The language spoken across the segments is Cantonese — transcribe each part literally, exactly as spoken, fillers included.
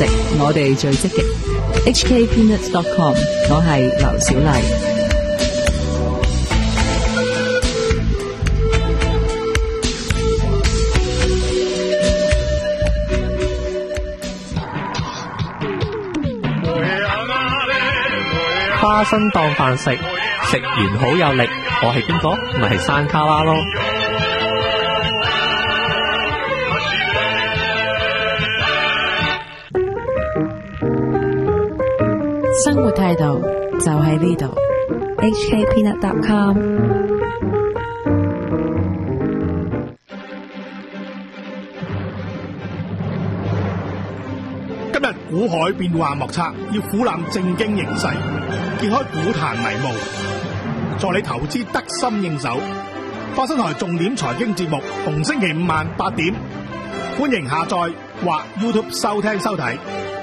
食，我哋最積極。H K Peanuts dot com， 我係劉小麗。 花生當飯食，食完好有力。我係邊個？咪係山卡拉咯。 生活態度就喺呢度。H K Peanut dot com。 今日股海變幻莫測，要俯瞰正經形勢，揭開股壇迷霧，助你投資得心應手。花生台重點財經節目，逢星期五晚八點，歡迎下載或 YouTube 收聽收睇。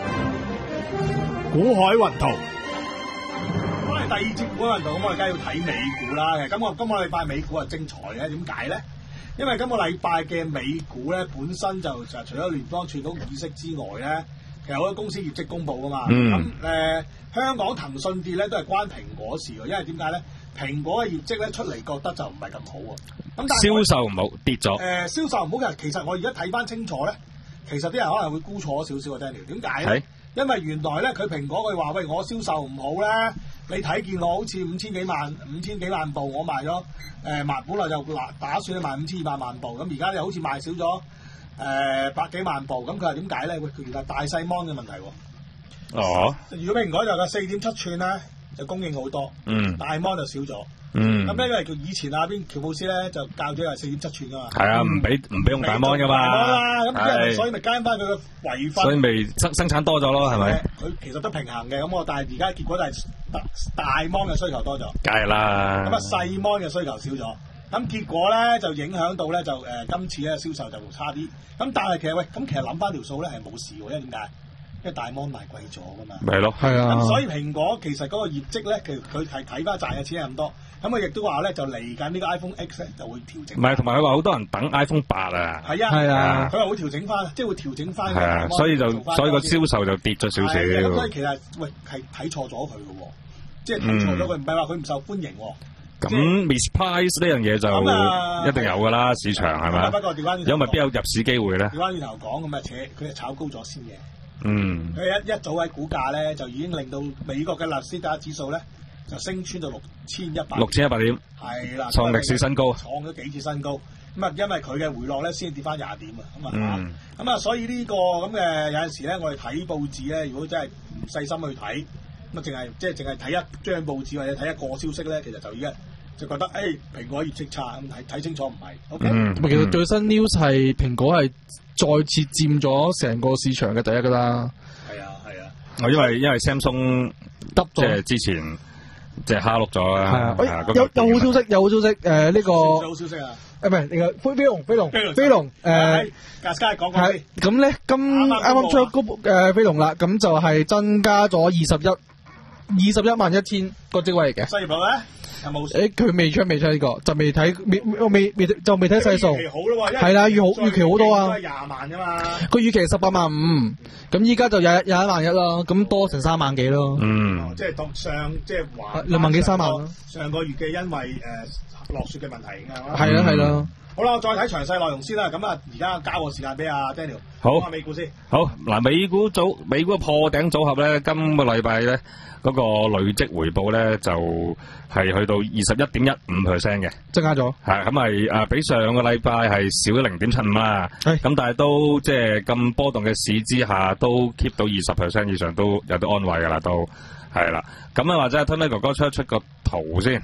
股海雲圖，我哋第二節股海雲圖，咁我哋梗係要睇美股啦。其實今個今個禮拜美股係精彩嘅，點解咧？因為今個禮拜嘅美股咧，本身就就除咗聯邦儲局議息之外咧，其實好多公司業績公佈噶嘛。咁誒、嗯呃，香港騰訊跌咧都係關蘋果事喎，因為點解咧？蘋果嘅業績咧出嚟覺得就唔係咁好喎。咁但係銷售唔好跌咗。誒、 呃，銷售唔好嘅，其實我而家睇翻清楚咧，其實啲人可能會估錯少少嘅 Daniel。點解咧？因為原來咧，佢蘋果佢話喂，我銷售唔好咧，你睇見我好似五千幾萬五千幾萬部，我賣咗誒賣，本來就打算賣五千二百萬部，咁而家又好似賣少咗誒、呃、百幾萬部，咁佢係點解咧？喂，佢原來大細 mon 嘅問題喎。哦。如果蘋果就個四點七寸咧，就供應好多，嗯，大 mon 就少咗。嗯，咁咧因為叫以前啊邊喬布斯咧就教咗係四點七寸噶嘛，係啊，唔俾唔俾用大 mon 噶嘛，咁即係所以咪加翻佢嘅遺分， 所以咪生生產多咗咯，係咪？ 佢其實都平衡嘅，咁我但係而家結果就係大大 mon 嘅需求多咗， 梗係啦， 咁啊細 mon 嘅需求少咗，咁結果咧就影響到咧就誒、呃、今次咧銷售就差啲，咁但係其實喂咁其實諗翻條數咧係冇事喎，因為點解？因為大 mon 賣貴咗噶嘛， 咪係咯，係啊， 咁所以蘋果其實嗰個業績咧，其實佢係睇翻賺嘅錢係咁多，咁佢亦都話咧就嚟緊呢個 iPhone X 咧就會調整。唔係， 同埋佢話好多人等 iPhone 八啊。 係啊，係啊，佢話會調整翻，即係會調整翻。係啊， 所以就所以個銷售就跌咗少少。 咁所以其實喂係睇錯咗佢嘅喎，即係睇錯咗佢，唔係話佢唔受歡迎喎。 咁 misprice 呢樣嘢就一定有㗎啦，市場係咪？ 不過調翻轉頭， 因為邊有入市機會咧？ 調翻轉頭講咁啊，扯佢係炒高咗先嘅。 嗯， 佢一一早喺股價咧，就已經令到美國嘅納斯達克指數咧就升穿到六千一百， 六千一百點， 係啦， 創歷史新高， 創咗幾次新高。咁啊，因為佢嘅回落咧，先跌翻廿點啊。咁啊，咁、嗯、啊，所以呢、這個咁嘅有陣時咧，我哋睇報紙咧，如果真係唔細心去睇，咁啊，淨係即係淨係睇一張報紙或者睇一個消息咧，其實就已經就覺得誒、哎、蘋果業績差，咁睇睇清楚唔係。OK， 嗯，其實最新 news 係蘋果係再次佔咗成個市場嘅第一噶啦。 係啊係啊， 我、啊、因為因為 Samsung 得即係之前即係蝦碌咗啦。係啊， 有有好消息，有好消息。誒、呃、呢、這個好消息啊！誒唔係，另外飛飛龍飛龍飛龍誒，格斯加講講先。咁咧，今啱啱出嗰誒飛龍啦，咁就係增加咗二十一二十一萬一千個職位嚟嘅。失業率咧？有冇？誒，佢未出未出呢個，就未睇未未未就未睇細數。預期好咯喎，係啦，預好預期好多啊。廿萬啫嘛。個預期係十八萬五，咁依家就廿廿一萬一啦，咁多成三萬幾咯。嗯。即係當上即係話兩萬幾三萬咯。上個月嘅因為誒落雪嘅問題㗎嘛。係啦係啦。好啦，我再睇詳細內容先啦。咁啊，而家交個時間俾阿 Daniel。好。講下美股先。好嗱，美股組美股破頂組合咧，今個禮拜咧。嗰、那個累積回報咧就係、是、去到二十一點一五 percent 嘅，增加咗。係咁係誒，比上個禮拜係少咗零點七五啦。咁但係都即係咁波動嘅市之下，都 keep 到二十 percent 以上，都有啲安慰㗎啦，都係啦。咁啊，或者 Tony 哥哥出一出個圖先。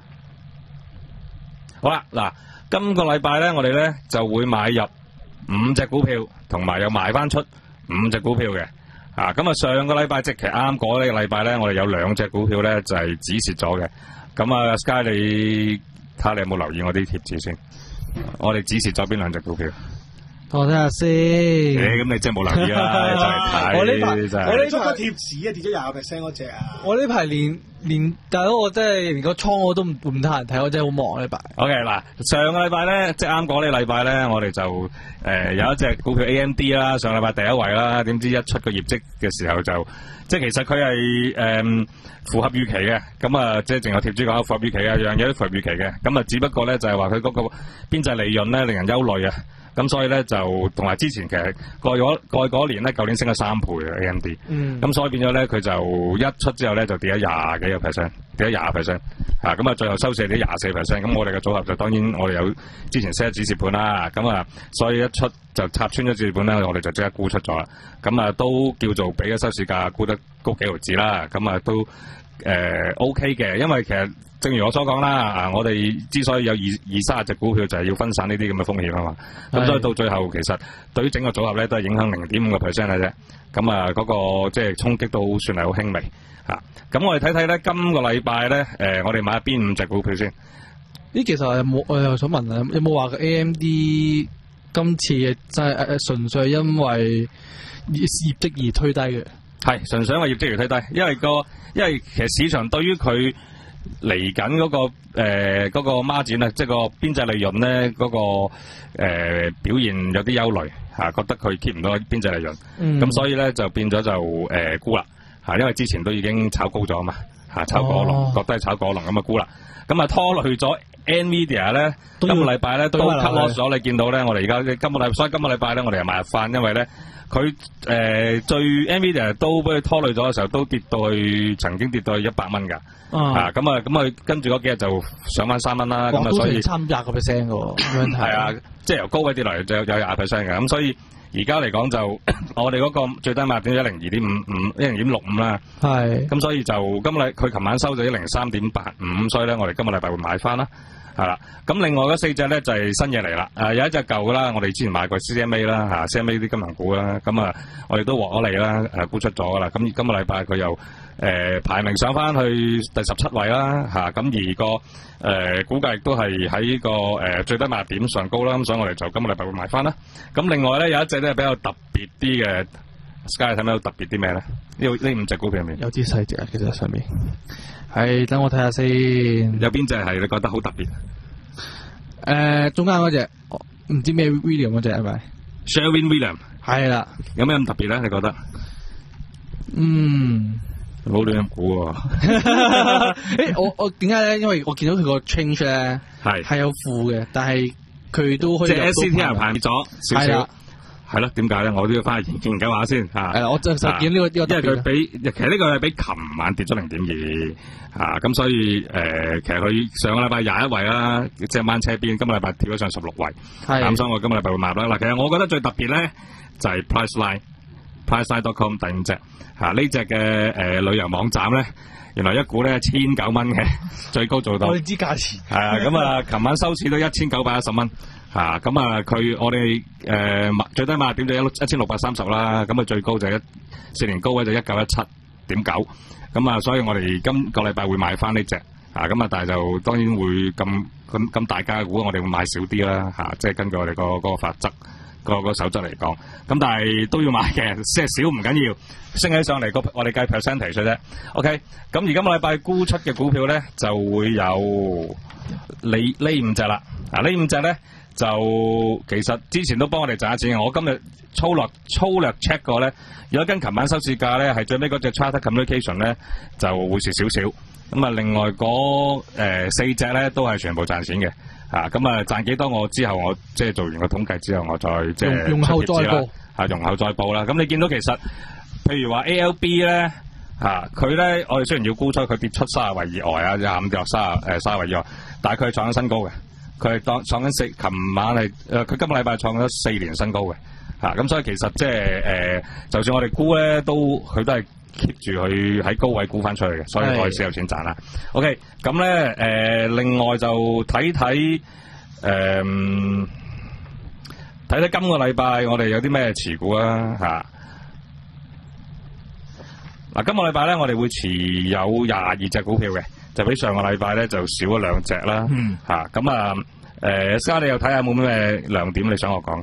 好啦，嗱，今個禮拜咧，我哋咧就會買入五隻股票，同埋又賣翻出五隻股票嘅。啊，咁啊，上個禮拜即係啱嗰呢個禮拜咧，我哋有兩隻股票咧就係止蝕咗嘅。咁啊 ，Sky 你睇下你有冇留意我啲貼紙先？我哋止蝕咗邊兩隻股票？ 我睇下先。 誒，咁你真係冇留意啦，就係睇。 我呢排我呢排個貼紙啊，跌咗廿個 percent 嗰隻啊。 我呢排連連大佬我真係連個倉我都唔唔得閒睇，我真係好忙呢排。 OK 嗱，上個禮拜咧，即係啱講呢個禮拜咧，我哋就誒、呃、有一隻股票 A M D 啦，上禮拜第一位啦，點知一出個業績嘅時候就，即係其實佢係誒符合預期嘅，咁啊即係淨有貼紙講符合預期啊，樣嘢都符合預期嘅，咁啊只不過咧就係話佢嗰個邊際利潤咧令人憂慮啊。咁所以咧就同埋之前其實過咗過去嗰年咧，舊年升咗三倍嘅 A M D，嗯，咁所以變咗咧佢就一出之後咧就跌咗廿幾個 percent，跌咗廿 percent，啊，咁啊最後收市跌廿四 percent，咁我哋嘅組合就當然我哋有之前 set 止蝕盤啦，咁啊所以一出就插穿咗止蝕盤咧，我哋就即刻沽出咗啦，咁啊都叫做俾個收市價沽得高幾毫子啦，咁啊都誒、呃、OK 嘅，因為其實。正如我所講啦，啊，我哋之所以有二二三十隻股票，就係要分散呢啲咁嘅風險啊嘛。咁所以到最後，其實對於整個組合咧，都係影響零點五個 percent 嘅啫。咁啊，嗰個即係衝擊都算係好輕微嚇。咁我哋睇睇咧，今個禮拜咧，誒，我哋買邊五隻股票先？ 呢其實有冇我又想問啊，有冇話個 A M D 今次就係誒純粹係因為業績而推低嘅？ 係純粹因為業績而推低，因為個因為其實市場對於佢。嚟緊嗰個誒嗰、呃那個孖展啊，即係個邊際利潤咧，嗰、那個誒、呃、表現有啲憂慮嚇，覺得佢 keep 唔到邊際利潤，咁、嗯、所以咧就變咗就誒沽啦嚇，因為之前都已經炒高咗啊嘛嚇，炒過龍，哦、覺得係炒過龍咁啊沽啦，咁啊拖累咗 Nvidia 咧，今個禮拜咧都 cut loss 咗，你見到咧，我哋而家今個禮，所以今個禮拜咧我哋又買入翻，因為咧。佢誒、呃、最 Nvidia 都俾佢拖累咗嘅時候，都跌到去曾經跌到去一百蚊㗎，啊咁啊咁啊，跟住嗰幾日就上翻三蚊啦，咁啊所以差廿個 percent 嘅喎， 係啊，即係由高位跌落嚟就有廿 percent 嘅，咁所以而家嚟講就我哋嗰個最低賣點一零二點五五一零點六五啦，係，咁所以就今日佢琴晚收咗一零三點八五，所以咧我哋今個禮拜會買翻啦。係啦，咁另外嗰四隻咧就係、是、新嘢嚟啦。誒、呃、有一隻舊噶啦，我哋之前買過 C M A 啦嚇 ，C M A 啲金融股啦，咁啊我哋都獲咗利啦，誒沽出咗噶啦。咁今個禮拜佢又誒、呃、排名上翻去第十七位啦嚇，咁、啊、而個誒、呃、估計亦都係喺個誒、呃、最低賣點上高啦，咁所以我哋就今個禮拜會買翻啦。咁另外咧有一隻咧比較特別啲嘅 Sky 睇咩特別啲咩咧？呢呢五隻股票入面有啲細隻啊，其實上面。係，等我睇下先。 有邊隻係你覺得好特別？誒、 呃，中間嗰隻，唔知咩 William 嗰隻係咪 ？Sherwin William 係啦。 有咩咁特別咧？你覺得？ 嗯， 唔好亂咁估喎。 誒，我我點解咧？因為我見到佢個 change 咧係係有負嘅，但係佢都可以即係 S C T R 排咗少少。係咯，點解咧？我都要翻去研究下先嚇。係，我就就見呢個呢個，因為佢比其實呢個係比琴晚跌咗零點二嚇，咁所以誒、呃，其實佢上個禮拜廿一位啦，即係掹車邊，今個禮拜跳咗上十六位。係，咁所以我今個禮拜會買啦。嗱，其實我覺得最特別咧就係 Priceline，Priceline dot com 第五隻嚇，呢隻嘅誒旅遊網站咧，原來一股咧千九蚊嘅，最高做到。我哋知價錢。係啊，咁啊，琴晚收市都一千九百一十蚊。嚇咁啊！佢我哋誒、呃、最低賣點就一一千六百三十啦，咁啊最高就一四年高位就一九一七點九，咁啊所以我哋今個禮拜會買翻呢隻嚇，咁啊但係就當然會咁咁咁大家嘅股，我哋會買少啲啦嚇，即係根據我哋個個法則個個守則嚟講，咁但係都要買嘅，即係少唔緊要，升起上嚟個我哋計 percentage 啫。OK，咁而今個禮拜沽出嘅股票咧就會有呢呢五隻啦，啊呢五隻咧。就其實之前都幫我哋賺錢，我今日粗略粗略 check 過咧，如果跟琴晚收市價咧，係最尾嗰隻 Charter Communication 咧就會蝕少少。咁啊，另外嗰、呃、四隻咧都係全部賺錢嘅。啊，咁啊賺幾多我之後我即係做完個統計之後，我再即係用後再報。啊，用後再報啦。咁你見到其實譬如話 A L B 咧，啊佢咧我哋雖然要沽出，佢跌出三十位以外啊，廿五跌落三十誒三十位以外，但係佢係創緊新高嘅。佢係當創緊四，琴晚係誒，佢今個禮拜創咗四年新高嘅，嚇、啊、咁所以其實即係誒，就算我哋估咧，都佢都係 keep 住佢喺高位估翻出去嘅，所以我哋先有錢賺啦。OK，咁咧誒，另外就睇睇誒，睇睇今個禮拜我哋有啲咩持股啊嚇。嗱、啊，今個禮拜咧，我哋會持有廿二隻股票嘅。就比上個禮拜咧就少咗兩隻啦，嚇咁啊誒，而家你又睇下有冇咩亮點你想我講？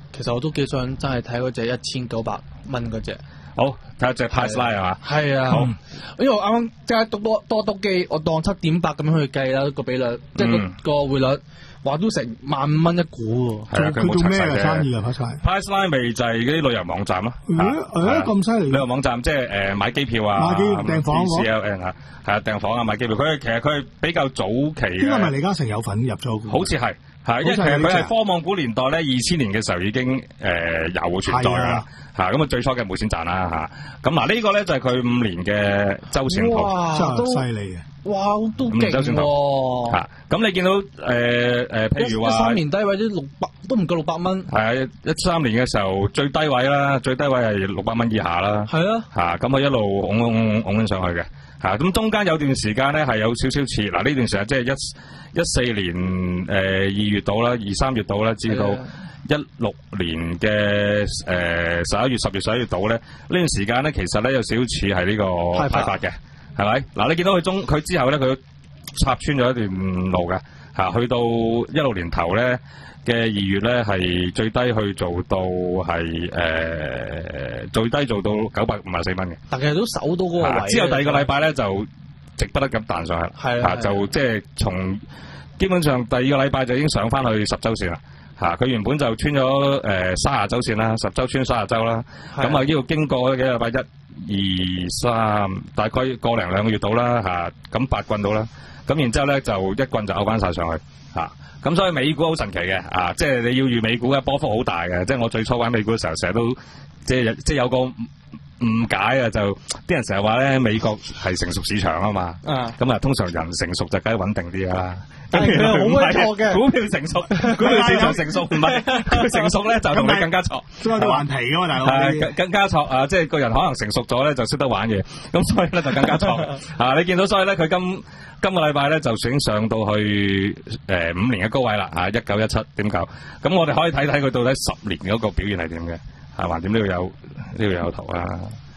其實我都幾想真係睇嗰隻一千九百蚊嗰隻。 好，睇下隻 Price Line 係嘛？ 係啊， 好， 因為我啱啱即係多多多篤機，我當七點八咁樣去計啦個比率，即係個個匯率。話都成萬五蚊一股喎， 佢佢做咩嘅生意啊 ？Price Line 咪就係嗰啲旅遊網站咯。 誒咁犀利！ 旅遊網站即係誒買機票啊， 買機訂房嗰 C L N 啊，係啊訂房啊買機票。佢其實佢係比較早期。 呢個咪李嘉誠有份入咗？ 好似係係，因為其實佢係科網股年代咧，二千年嘅時候已經誒有存在啦。嚇咁啊最初嘅冇錢賺啦嚇。咁嗱呢個咧就係佢五年嘅周線圖， 真係犀利嘅。 哇，都勁喎！ 嚇，咁你見到誒誒，譬如話一三年低位都六百，都唔夠六百蚊。 係啊，一三年嘅時候最低位啦，最低位係六百蚊以下啦。 係啊， 嚇咁啊一路拱拱拱緊上去嘅。嚇咁中間有段時間咧係有少少似嗱呢段時間即係一一四年誒二月到啦，二三月到啦，至到一六年嘅誒十一月、十月、十一月到咧，呢段時間咧其實咧有少少似係呢個派發嘅。係咪？嗱，你見到佢中佢之後咧，佢插穿咗一段路嘅嚇，去到一六年頭咧嘅二月咧，係最低去做到係誒、呃、最低做到九百五十四蚊嘅。 但係都守到嗰個位。之後第二個禮拜咧就直不得咁彈上去， 係啊， 就即係從基本上第二個禮拜就已經上翻去十週線啦。嚇！佢原本就穿咗誒三十週線啦，十週穿三十週啦。咁啊，呢度經過幾個禮拜一。二三大概個零兩個月到啦嚇，咁八棍到啦，咁然之後咧就一棍就拗翻晒上去嚇，咁所以美股好神奇嘅啊，即係你要預美股嘅波幅好大嘅，即係我最初玩美股嘅時候，成日都即係即係有個誤解啊，就啲人成日話咧美國係成熟市場啊嘛，咁啊通常人成熟就梗係穩定啲啦。 但係佢係好鬼錯嘅， 股票成熟，股票市場成熟唔係，佢成熟咧就同你更加錯， 都有啲頑皮噶嘛，大佬。 係更加錯啊！即係個人可能成熟咗咧，就識得玩嘢，咁所以咧就更加錯啊！你見到所以咧，佢今今個禮拜咧就已經上到去誒五年嘅高位啦嚇，一九一七點九。咁我哋可以睇睇佢到底十年嗰個表現係點嘅，係嘛？點呢度有呢度有圖啊！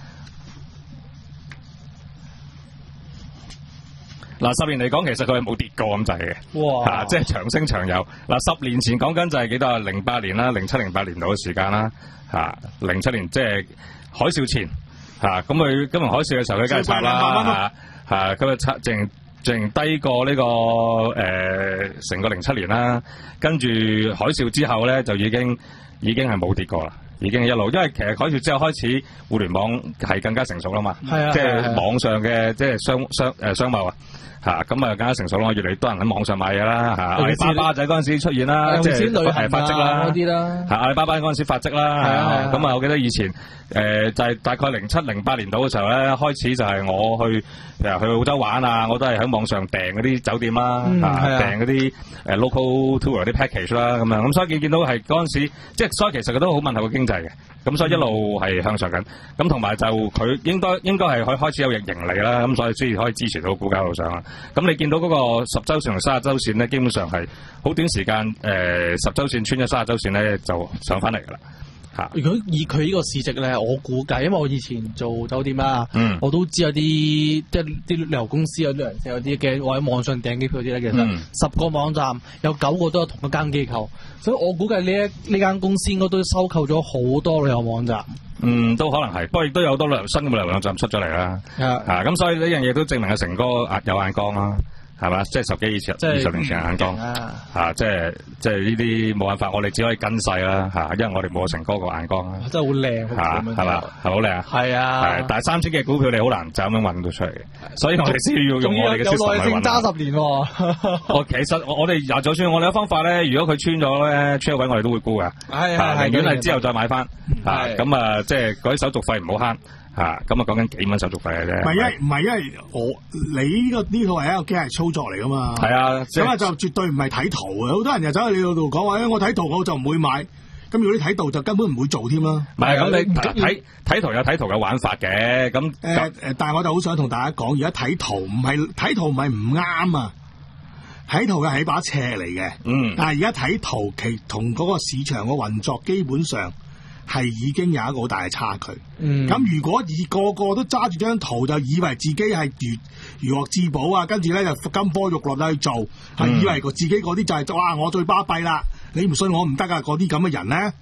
嗱，十年嚟講，其實佢係冇跌過咁滯嘅，哇！啊，即係長升長有。嗱，十年前講緊就係幾多啊？零八年啦，零七零八年度嘅時間啦，嚇，零七年即係海嘯前，嚇，咁佢金融海嘯嘅時候，佢梗係插啦，嚇，嚇，咁啊插，淨淨低過呢個誒成個零七年啦，跟住海嘯之後咧，就已經已經係冇跌過啦。已經一路，因為其實海嘯之後開始互聯網係更加成熟啦嘛， 係啊， 即係網上嘅即係商商誒商貿啊。嚇咁啊，更加成熟咯！越嚟越多人喺網上買嘢啦，嚇阿里巴巴就嗰陣時出現啦，即係誒發跡啦，啲啦嚇阿里巴巴嗰陣時發跡啦，係啊，咁啊，我記得以前誒就係大概零七零八年度嘅時候咧，開始就係我去譬如去澳洲玩啊，我都係喺網上訂嗰啲酒店啦，嚇訂嗰啲誒 local tour 啲 package 啦，咁樣咁所以見見到係嗰陣時，即係所以其實佢都好吻合個經濟嘅，咁所以一路係向上緊，咁同埋就佢應該應該係佢開始有盈利啦，咁所以先至可以支持到股價路上啦。咁你見到嗰個十週線同三十週線咧，基本上係好短時間，誒、呃、十週線穿咗三十週線咧，就上翻嚟噶啦嚇。 如果以佢呢個市值咧，我估計，因為我以前做酒店啦， 嗯、我都知有啲即係啲旅遊公司有啲人有啲嘅，我喺網上訂機票啲咧，其實、嗯、十個網站有九個都係同一間機構，所以我估計呢一呢間公司應該都收購咗好多旅遊網站。 嗯，都可能係，不過亦都有好多旅遊新嘅旅遊網站出咗嚟啦。 啊， 咁所以呢樣嘢都證明阿成哥有眼光啦。係嘛？即係十幾、二十、二十年前嘅眼光嚇，即係即係呢啲冇辦法，我哋只可以跟細啦嚇，因為我哋冇成哥個眼光啦。 真係好靚嚇，係嘛？係好靚。 係啊， 係，但係三千嘅股票你好難就咁樣揾到出嚟嘅，所以我哋先要用我哋嘅 system 去揾。 有耐性揸十年喎。 我其實我哋嗱，就算我哋嘅方法咧，如果佢穿咗咧，穿咗位我哋都會沽㗎。 係係係。 寧願係之後再買翻嚇，咁啊，即係嗰啲手續費唔好慳。嚇，咁啊講緊幾蚊手續費嘅啫。唔係因為唔係因為我你呢個呢套係一個機械操作嚟噶嘛。係啊，咁啊就絕對唔係睇圖嘅。好多人就走去你嗰度講話，誒我睇圖我就唔會買。咁如果你睇圖就根本唔會做添啦。唔係咁你睇睇圖有睇圖嘅玩法嘅。咁誒誒，但係我就好想同大家講，而家睇圖唔係睇圖唔係唔啱啊。睇圖嘅係把尺嚟嘅。嗯。但係而家睇圖其同嗰個市場嘅運作基本上係已經有一個好大嘅差距。嗯，咁如果以個個都揸住張圖就以為自己係如如獲至寶啊，跟住咧就金科玉律去做，係、嗯、以為個自己嗰啲就係、是、哇我最巴閉啦，你唔信我唔得啊！嗰啲咁嘅人咧，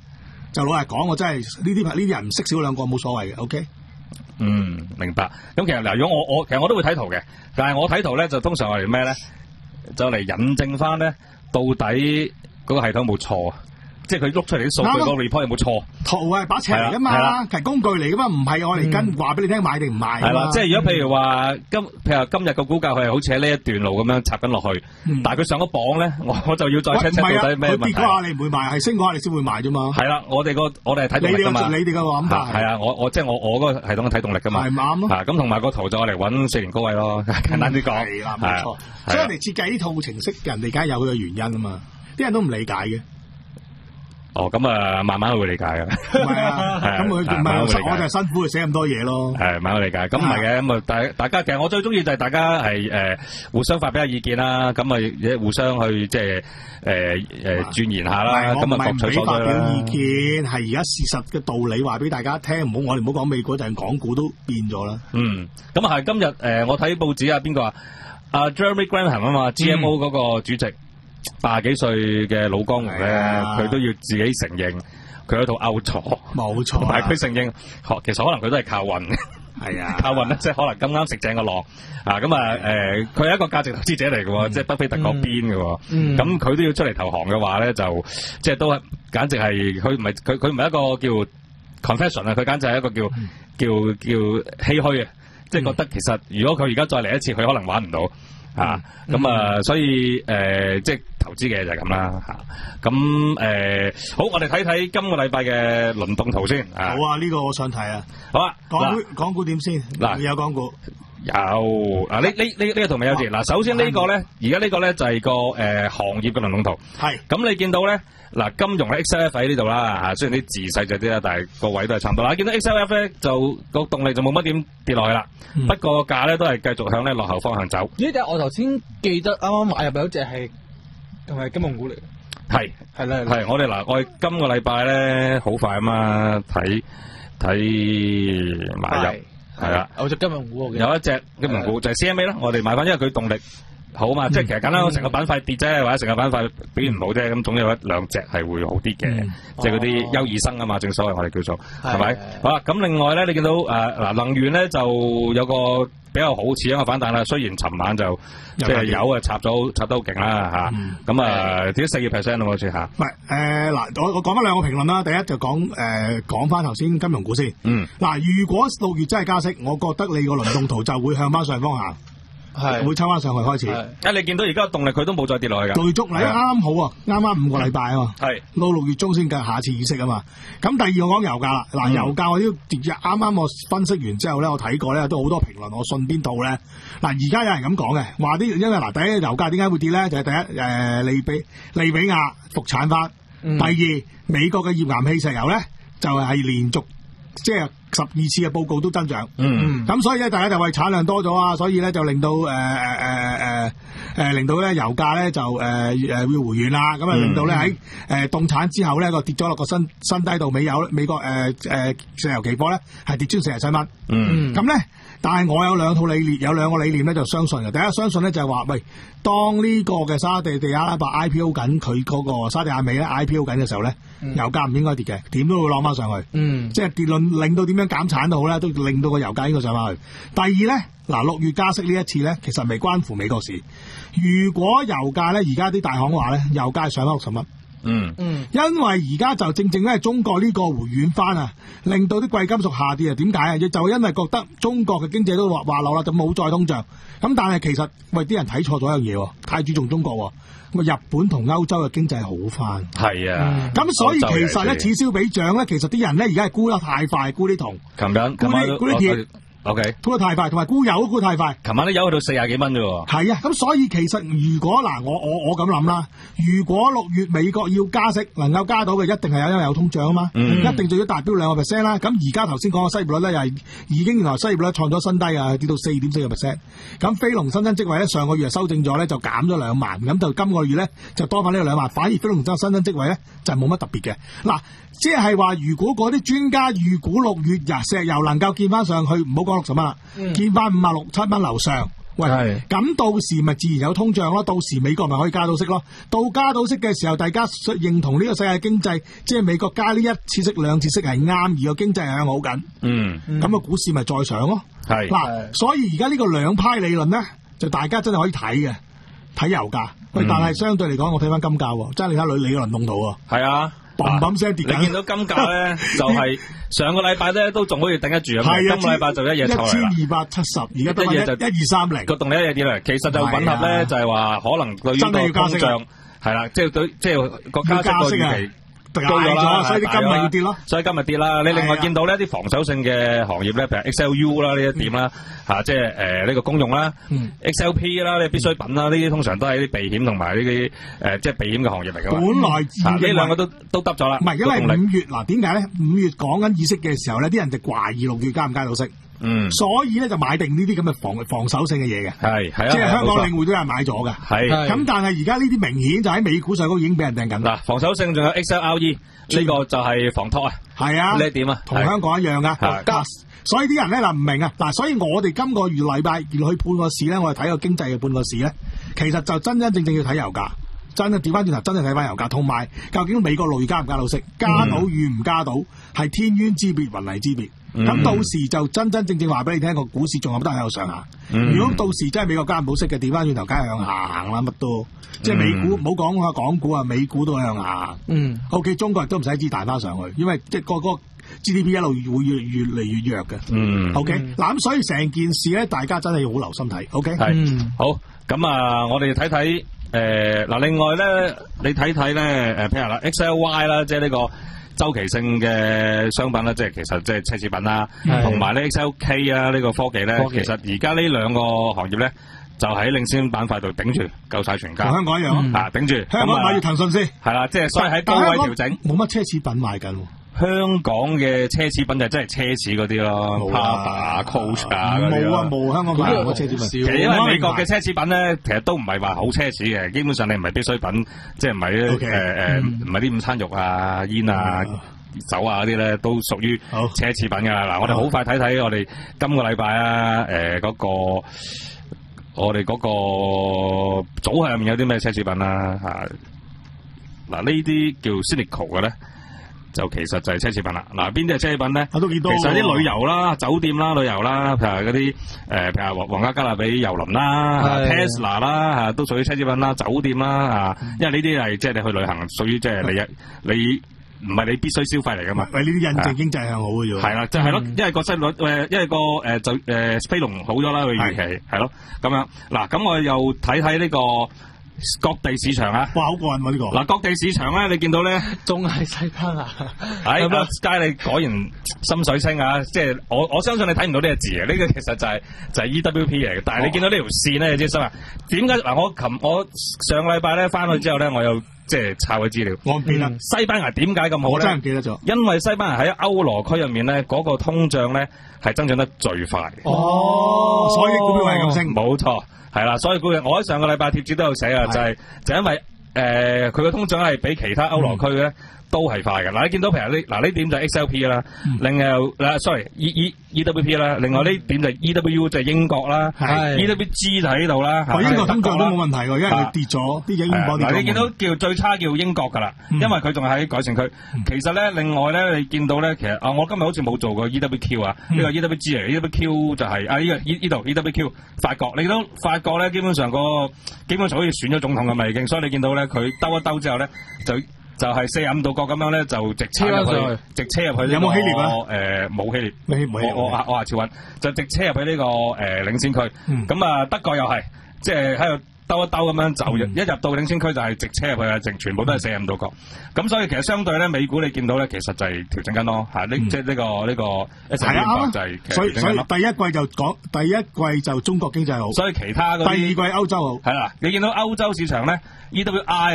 就老實講，我真係呢啲呢啲人唔識少兩個冇所謂嘅。OK。 嗯，明白。咁其實嗱，如果我我其實我都會睇圖嘅，但係我睇圖咧就通常我嚟咩咧，就嚟引證翻咧到底嗰個系統有冇錯。即係佢碌出嚟啲數據嗰個 report 有冇錯？ 圖係把尺嚟噶嘛，其實工具嚟噶嘛，唔係我嚟跟話俾你聽買定唔買。 係啦，即係如果譬如話今譬如話今日個股價佢係好似喺呢一段路咁樣插緊落去， 嗯、但係佢上咗榜咧，我我就要再 check check 到底咩問題。 佢跌嗰下你唔會買，係升嗰下你先會買啫嘛。 係啦，我哋個我哋係睇動力㗎嘛。 你哋嘅諗法係啊，我我即係我我嗰個系統嘅睇動力㗎嘛。 係啱咯。 咁同埋個圖就我嚟揾四年高位咯，簡單啲講。 係啦，冇錯。所以人哋設計呢套程式，人哋梗係有佢嘅原因啊嘛。啲人都唔理解嘅。 哦，咁啊，慢慢會理解嘅。 唔係啊，咁佢唔係我就係辛苦去寫咁多嘢咯。 係慢慢理解，咁唔係嘅，咁啊大大家其實我最中意就係大家係誒互相發表下意見啦，咁啊互相去即係誒誒鑽研下啦，咁啊各取所需啦。唔係唔俾發表意見，係而家事實嘅道理話俾大家聽，唔好我哋唔好講美股，就係港股都變咗啦。嗯，咁啊係今日誒我睇報紙啊，邊個啊？阿 Jeremy Grantham 啊嘛 ，G M O 嗰個主席。八十幾歲嘅老江湖咧，佢、啊、都要自己承認佢喺度勾錯，冇錯、啊。同埋佢承認，其實可能佢都係靠運，係啊，靠運咧，即係可能咁啱食正個浪啊！咁啊，誒，佢係一個價值投資者嚟嘅，即係巴菲特嗰邊嘅，咁佢都要出嚟投降嘅話咧，就即係都係簡直係佢唔係佢佢唔係一個叫 confession 啊，佢簡直係一個叫、嗯、叫叫唏噓啊！即係覺得其實如果佢而家再嚟一次，佢可能玩唔到。啊，咁、嗯、啊、嗯，所以誒、呃，即係投資嘅就係咁啦，吓、啊，咁誒、呃，好，我哋睇睇今個禮拜嘅輪動圖先。啊好啊，呢、這個我想睇啊。好啊，港股港股點先？嗱，有港股有啊，呢呢呢呢個圖咪有字。嗱，首先個呢個咧，而家呢個咧就係、是、個誒、呃、行業嘅輪動圖。係，咁你見到咧，嗱，金融咧 X L F 喺呢度啦，吓，雖然啲字細隻啲啦，但係個位都係差唔多啦。見到 X L F 咧就個動力就冇乜點跌落去啦、嗯，不過價咧都係繼續向咧落後方向走。呢隻我頭先記得啱啱買入有隻係係金融股嚟嘅，係係啦係。我哋嗱，我哋今個禮拜咧好快啊嘛，睇睇買入係啦。有隻金融股，有一隻金融股就係 C M A 啦。我哋買翻，因為佢動力好嘛，嗯、即係其實簡單講，成個板塊跌啫，或者成個板塊表現唔好啫，咁總有一兩隻係會好啲嘅、嗯，即係嗰啲優異生啊嘛，正所謂我哋叫做係咪？好啦，咁另外咧，你見到誒嗱、呃、能源咧就有個比較好似一個反彈啦，雖然尋晚就即係油啊插咗插得好勁啦嚇，咁啊跌咗四個 percent 咯好似嚇。唔係誒嗱，我我講翻兩個評論啦，第一就講誒講翻頭先金融股先。嗯。嗱，如果六月真係加息，我覺得你個輪動圖就會向翻上方行。係會抽翻上去開始，啊！你見到而家動力佢都冇再跌落去噶，累足嚟啱啱好啊，啱啱五個禮拜啊嘛，係到六月中先計下次議息啊嘛。咁第二我講油價啦，嗱、嗯、油價我都跌啱啱我分析完之後咧，我睇過咧都好多評論，我信邊度咧？嗱而家有人咁講嘅，話啲因為嗱第一油價點解會跌咧？就係、是、第一誒、呃、利比利比亞復產翻、嗯，第二美國嘅頁岩氣石油咧就係、是、連續即係。十二次嘅報告都增長，嗯，咁所以咧，大家就為產量多咗啊，所以咧就令到誒誒誒誒誒令到咧油價咧就誒誒、呃、要回軟啦，咁啊令到咧喺誒凍產之後咧個跌咗落個新新低度，美油美國誒誒石油期貨咧係跌穿四十七蚊，嗯，咁咧但係我有兩套理念，有兩個理念咧就相信嘅，第一相信咧就係話，喂，當呢個嘅沙地地阿拉伯 I P O 緊佢嗰個沙地阿美咧 I P O 緊嘅時候咧、嗯，油價唔應該跌嘅，點都會攞翻上去，嗯，即係結論令到點樣減產都好咧，都令到個油價應該上翻去。第二咧，嗱六月加息呢一次咧，其實未關乎美國事。如果油價咧而家啲大行話咧，油價上翻六十蚊。嗯嗯，因為而家就正正咧，中國呢個回軟翻啊，令到啲貴金屬下跌啊。點解啊？就因為覺得中國嘅經濟都滑滑落啦，就冇再通脹。咁但係其實喂啲人睇錯咗一樣嘢，太注重中國。咁日本同歐洲嘅經濟好翻。係啊。咁、嗯、所以其實咧，此消彼長咧，其實啲人咧而家係沽得太快，沽啲銅。琴日，沽啲沽啲鐵。O K，沽得太快，同埋沽油都沽得太快。琴晚啲油去到四廿幾蚊啫喎。係啊，咁所以其實如果嗱，我我我咁諗啦，如果六月美國要加息，能夠加到嘅一定係有因為有通脹啊嘛、嗯，一定就要達標兩個 percent 啦。咁而家頭先講嘅失業率咧，又係已經原來失業率創咗新低啊，跌到四點四個 percent。咁非農新增職位咧，上個月修正咗咧，就減咗兩萬，咁就今個月咧就多翻呢個兩萬，反而非農新新增職位咧就冇乜特別嘅。嗱，即係話如果嗰啲專家預估六月日石油能夠見翻上去，唔好講六十蚊啦，見翻五啊六七蚊樓上， 喂，咁到時咪自然有通脹咯，到時美國咪可以加到息咯。到加到息嘅時候，大家認同呢個世界經濟，即係美國加呢一次息、兩次息係啱，而個經濟係向好緊。 嗯， 咁個股市咪再上咯。係嗱，所以而家呢個兩派理論咧，就大家真係可以睇嘅，睇油價。喂、嗯，但係相對嚟講，我睇翻金價，真係你睇李李個輪動圖喎。係啊。砰砰聲跌緊， 你見到金價咧，就係上個禮拜咧都仲可以頂得住啊！今個禮拜就一夜抽嚟， 一千二百七十，而家一夜就一二三零， 個動力一夜跌嚟。其實就吻合咧，就係話可能對於個通脹係啦，即係對即係個加息個預期高咗啦， 所以啲金咪要跌咯。 所以今日跌啦。你另外見到呢啲防守性嘅行業咧，譬如 X L U 啦呢一點啦，嚇即係誒呢個公用啦 ，X L P 啦，呢必需品啦，呢啲通常都係啲避險同埋呢啲誒即係避險嘅行業嚟㗎嘛。 本來呢兩個都都得咗啦。 唔係，因為五月嗱點解咧？五月講緊議息嘅時候咧，啲人就懷疑六月加唔加到息。嗯，所以咧就買定呢啲咁嘅防防守性嘅嘢嘅，係係啊，即係香港領匯都有人買咗嘅，係咁，但係而家呢啲明顯就喺美股上高已經俾人掟緊嗱，防守性仲有 X L R E 呢個就係防託啊，係啊，呢一點啊， 同香港一樣噶，所以啲人咧嗱唔明啊，嗱，所以我哋今個月禮拜要去判個市咧，我哋睇個經濟嘅判個市咧，其實就真真正正要睇油價。真係調翻轉頭，真係睇翻油價，同埋究竟美國六月加唔加到息，加到與唔加到，係天淵之別，雲泥之別。咁、嗯、到時就真真正正話俾你聽，個股市仲有得喺度上下。嗯、如果到時真係美國加唔到息嘅，調翻轉頭，梗係向下行啦，乜都。即係美股，唔好講啊港股啊，美股都向下。嗯。O K， 中國亦都唔使知彈翻上去，因為即係個個 G D P 一路會越越嚟越弱嘅。嗯。O K，嗱咁所以成件事咧，大家真係要好留心睇。O K。係。嗯。好，咁啊，我哋睇睇。誒，嗱，另外咧，你睇睇咧，誒，譬如啦 X L Y 啦，即係呢個周期性嘅商品啦，即係其實即係奢侈品啦，同埋咧 X L K 啊呢個科技咧，其實而家呢兩個行業咧，就喺領先板塊度頂住，夠晒全家。同香港一樣啊，頂住。香港買住騰訊先。係啦，即係所以喺高位調整。冇乜奢侈品賣緊。香港嘅奢侈品就真係奢侈嗰啲咯 ，Prada、Coach 啊嗰啲。冇啊冇，香港買唔到奢侈品。其實因為美國嘅奢侈品咧，其實都唔係話好奢侈嘅，基本上你唔係必需品，即係唔係誒誒，唔係啲午餐肉啊、煙啊、酒啊嗰啲咧，都屬於奢侈品噶啦。嗱，我哋好快睇睇我哋今個禮拜啊，誒嗰個我哋嗰個組合入面有啲咩奢侈品啦嚇。嗱，呢啲叫 Cynical 嘅咧。就其實就係奢侈品啦，嗱邊啲係奢侈品咧？我都幾多。其實啲旅遊啦、酒店啦、旅遊啦，譬如嗰啲誒，譬如皇家加勒比郵輪啦、Tesla 啦嚇，都屬於奢侈品啦。酒店啦嚇，因為呢啲係即係你去旅行，屬於即係你你唔係你必須消費嚟噶嘛。喂，呢啲印證經濟向好嘅啫。係啦，即係咯，因為個息率誒，因為個誒就誒飛龍好咗啦，佢預期係咯咁樣。嗱，咁我又睇睇呢個。各地市場啊，哇，好過癮喎呢個！嗱，各地市場咧，你見到咧，仲係西班牙。係阿佳，你果然心水清啊！即係我我相信你睇唔到呢個字啊，呢個其實就係就係 E W P 嚟嘅。但係你見到呢條線咧，你知心啊？點解嗱？我琴我上個禮拜咧翻去之後咧，我又即係查佢資料。我唔記得西班牙點解咁好咧？我真係唔記得咗。因為西班牙喺歐羅區入面咧，嗰個通脹咧係增長得最快。哦，所以股票係咁升。冇錯。係啦，所以估計我喺上個禮拜貼紙都有寫啊，就係就因為誒佢個通脹係比其他歐羅區咧都係快嘅。嗱，你見到譬如呢嗱呢點就係 X L P 啦，另外嗱 sorry E E E W P 啦，另外呢點就係 E W 就係英國啦 ，E W G 就喺度啦。英國通脹都冇問題喎，因為佢跌咗啲英鎊跌咗。嗱，你見到叫最差叫英國㗎啦，因為佢仲喺改善區。其實咧，另外咧，你見到咧，其實啊，我今日好似冇做過 E W Q 啊，呢個 E W G 嚟 ，E W Q 就係啊呢個呢呢度 E W Q 法國。你都法國咧，基本上個基本上好似選咗總統咁啦已經，所以你見到咧，佢兜一兜之後咧，就就係四十五度角咁樣咧，就直車入去，直車入去。有冇希臘啊？誒，冇希臘。我我我話朝穩，就直車入去呢個誒領先區。咁啊，德國又係，即係喺度兜一兜咁樣就一入到領先區就係直車入去啊，直全部都係四十五度角。咁所以其實相對咧，美股你見到咧，其實就係調整緊咯嚇。呢即係呢個呢個 S and P 就係所以所以第一季就講第一季就中國經濟好，所以其他嗰啲第二季歐洲好係啦。你見到歐洲市場咧 E W I 啊。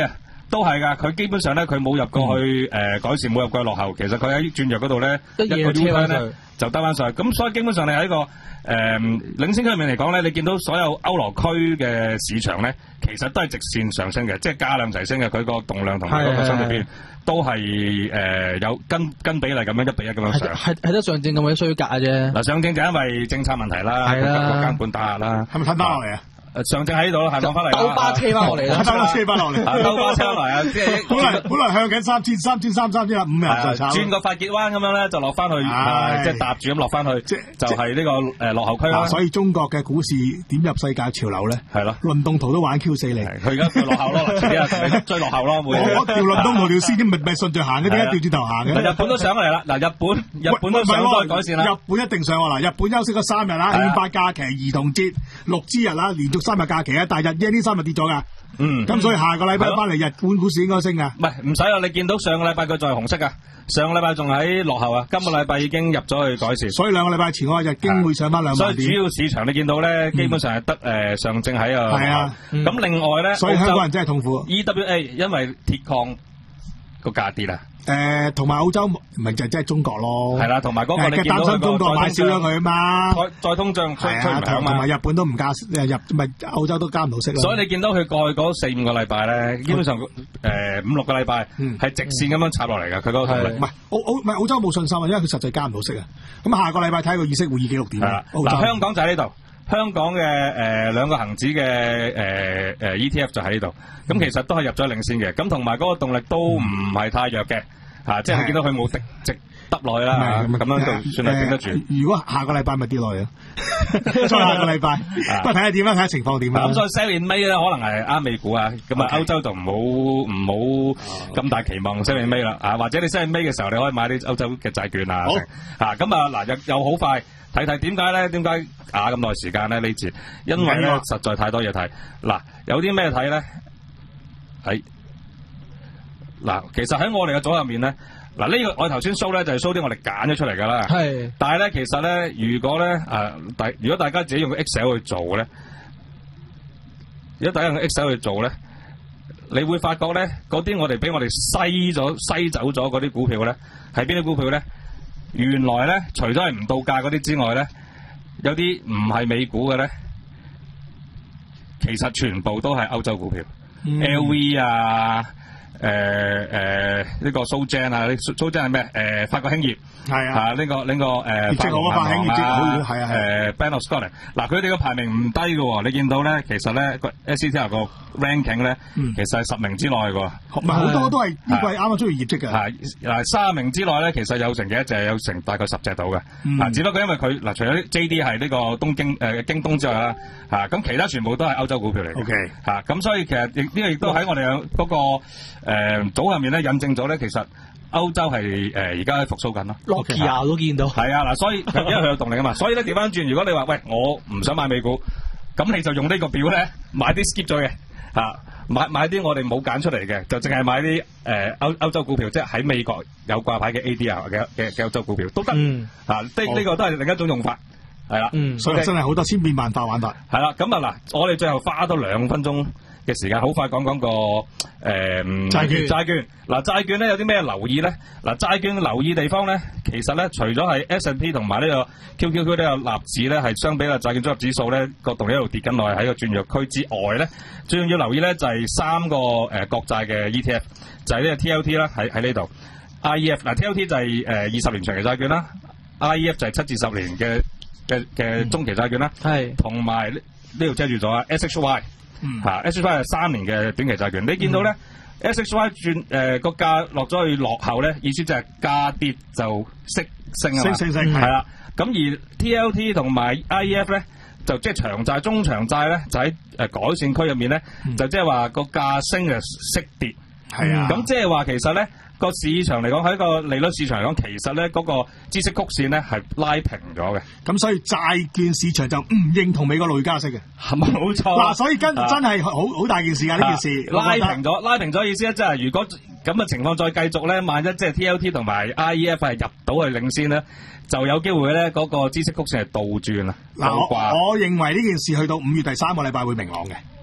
都係㗎，佢基本上咧佢冇入過去誒、嗯呃、改善，冇入過去落後。其實佢喺轉弱嗰度咧，一個 U turn 咧就得翻上去。咁所以基本上你喺一個誒、呃、領先區入面嚟講咧，你見到所有歐羅區嘅市場咧，其實都係直線上升嘅，即係加量齊升嘅。佢個動量同埋嗰個相對表現都係誒、呃、有跟跟比例咁樣一比一咁樣上。係係得上證咁嘅衰格啫。嗱， 上證就因為政策問題啦，個監管打壓啦， 係咪吞翻落嚟啊？ 上證喺度咯，係攞翻嚟， 兜巴車翻落嚟啦， 兜巴車翻落嚟， 兜巴車落嚟啊！即係本來本來向緊三千三千三三千五日就炒， 轉個發結彎咁樣咧，就落翻去，即係搭住咁落翻去，即就係呢個誒落後區啦。 所以中國嘅股市點入世界潮流咧？ 係咯， 輪動圖都玩 Q 死你， 佢而家佢落後咯，遲啲啊追落後咯，每我條輪動圖條線咪咪順住行嘅，點解調轉頭行嘅？ 日本都上嚟啦，嗱日本日本都上咗改善啦， 日本一定上喎嗱，日本休息咗三日啦，憲法假期、兒童節、六之日啦，連續三日假期啊，但係日圓呢三日跌咗噶，嗯，咁所以下個禮拜翻嚟日本股市應該升噶。 唔係唔使啦，你見到上個禮拜佢仲係紅色噶，上個禮拜仲喺落後啊，今個禮拜已經入咗去改善。 所以兩個禮拜前嗰日經會上翻兩萬點。 所以主要市場你見到咧，基本上係得誒上證喺啊。 係啊， 咁另外咧， 所以香港人真係痛苦。 E W A 因為鐵礦個價跌啦。 誒，同埋澳洲咪就即係中國咯， 係啦，同埋嗰個你見到擔心中國買少咗佢啊嘛， 再再通脹吹吹唔響嘛， 同埋日本都唔加，誒日咪澳洲都加唔到息啦。 所以你見到佢過去嗰四五個禮拜咧，基本上誒五六個禮拜係直線咁樣插落嚟㗎，佢嗰個動力唔係澳澳唔係澳洲冇信心啊，因為佢實際加唔到息啊。咁下個禮拜睇個議息會議記錄點啊？ 嗱，香港就喺呢度。香港嘅誒兩個恆指嘅誒誒 E T F 就喺呢度，咁其實都係入咗領先嘅，咁同埋嗰個動力都唔係太弱嘅，嚇，即係見到佢冇直直耷落去啦，咁樣就算係頂得住。 如果下個禮拜咪跌落去啊，再下個禮拜，不過睇下點啦，睇下情況點啦。 咁所以 sell in May 咧，可能係啱美股啊，咁啊歐洲就唔好唔好咁大期望 sell in May 啦，啊或者你 sell in May 嘅時候，你可以買啲歐洲嘅債券啊，嚇咁啊嗱又又好快。睇睇點解咧？點解啊咁耐時間咧呢節？因為咧實在太多嘢睇。嗱，有啲咩睇咧？喺嗱，其實喺我哋嘅組入面咧，嗱呢個我頭先 show 咧就係 show 啲我哋揀咗出嚟㗎啦。係。但係咧，其實咧，如果咧誒大，如果大家自己用 Excel 去做咧，如果大家用 Excel 去做咧，你會發覺咧，嗰啲我哋俾我哋篩咗篩走咗嗰啲股票咧，係邊啲股票咧？原來咧，除咗係唔到價嗰啲之外咧，有啲唔係美股嘅咧，其實全部都係歐洲股票、嗯、，L V 啊，誒誒呢個蘇珍啊，蘇珍係咩？誒、呃、法國興業係啊，呢、這個呢、這個誒，法國銀行啊，係啊，誒 Bank of Scotland，嗱佢哋嘅排名唔低嘅喎，你見到咧，其實咧個 S C T R 個 ranking 咧，嗯、其實係十名之內嘅喎， 唔係好多都係呢季啱啱出完業績嘅， 係嗱三名之內咧，其實有成幾多隻？有成大概十隻到嘅，嗱、嗯、只不過因為佢嗱除咗 J D 係呢個東京誒、呃、京東之外啦，嚇、啊、咁其他全部都係歐洲股票嚟嘅，OK 嚇咁所以其實亦呢個亦都喺我哋嗰個誒、呃、組入面咧印證咗咧，其實。歐洲係誒而家復甦緊咯 ，Nokia 都見到。 係啊，嗱，所以因為佢有動力啊嘛，所以咧調翻轉，如果你話喂我唔想買美股，咁你就用呢個表咧買啲 skip 咗嘅嚇，買買啲我哋冇揀出嚟嘅，就淨係買啲誒歐歐洲股票，即係喺美國有掛牌嘅 A D R 嘅嘅嘅歐洲股票都得嚇，呢呢個都係另一種用法，係啦， 嗯，所以真係好多千變萬化玩法。 係啦，咁啊嗱，我哋最後花多兩分鐘嘅時間，好快講講個誒、呃、債券債券嗱債券咧有啲咩留意咧？嗱債券留意地方咧，其實咧除咗係 S and P 同埋呢個 Q Q Q 呢個納指咧係相比啦債券綜合指數咧個動力一路跌緊落去喺個轉弱區之外咧，最重要留意咧就係、是、三個誒、呃、國債嘅 E T F， 就係呢個 T L T 啦，喺喺呢度 I E F 嗱 T L T 就係誒二十年長期債券啦 ，I E F 就係七至十年嘅嘅嘅中期債券啦，係同埋呢度遮住咗啊 S H Y。嗯，吓 S H Y 係三年嘅短期債券，你見到咧、嗯、S H Y 轉誒個價落咗去落後咧，意思就係價跌就息升啊嘛，升升升係啦。咁而 T L T 同埋 I E F 咧，就即係長債、中長債咧，就喺誒改善區入面咧，嗯、就即係話個價升嘅息跌，係啊。咁即係話其實咧個市場嚟講喺個利率市場嚟講，其實咧嗰個孳息曲線咧係拉平咗嘅。 咁所以債券市場就唔認同美國累加息嘅， 係咪冇錯？ 嗱，所以跟真係好好大件事啊！呢件事拉平咗，拉平咗意思咧，即係如果咁嘅情況再繼續咧，萬一即係 T L T 同埋 I E F 係入到去領先咧，就有機會咧嗰個孳息曲線係倒轉啊！ 嗱，我我認為呢件事去到五月第三個禮拜會明朗嘅。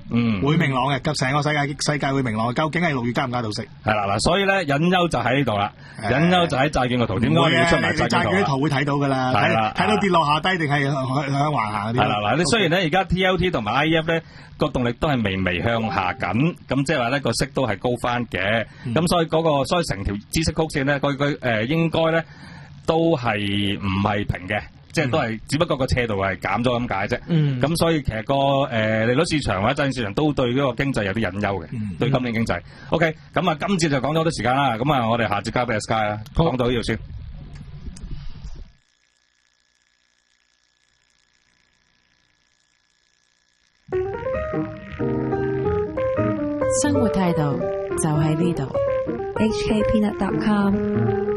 嗯， 會明朗嘅，咁成個世界世界會明朗。究竟係六月加唔加到息？ 係啦嗱，所以咧隱憂就喺呢度啦，隱憂就喺債券個圖，點解要出埋債券圖？ 債券圖會睇到噶啦，睇睇到跌落下低定係向向橫行嗰啲。 係啦嗱，你雖然咧而家 T L T 同埋 I E F 咧個動力都係微微向下緊，咁即係話咧個息都係高翻嘅，咁所以嗰個所以成條孳息曲線咧，佢佢誒應該咧都係唔係平嘅。即係都係，只不過個斜度係減咗咁解啫。嗯。咁所以其實個誒利率市場或者債券市場都對呢個經濟有啲隱憂嘅，嗯、對今年經濟。OK，咁啊，今節就講咗好多時間啦。咁啊，我哋下節交俾阿 Sky 啦，講到呢度先。 生活態度就喺呢度。H K Peanut dot com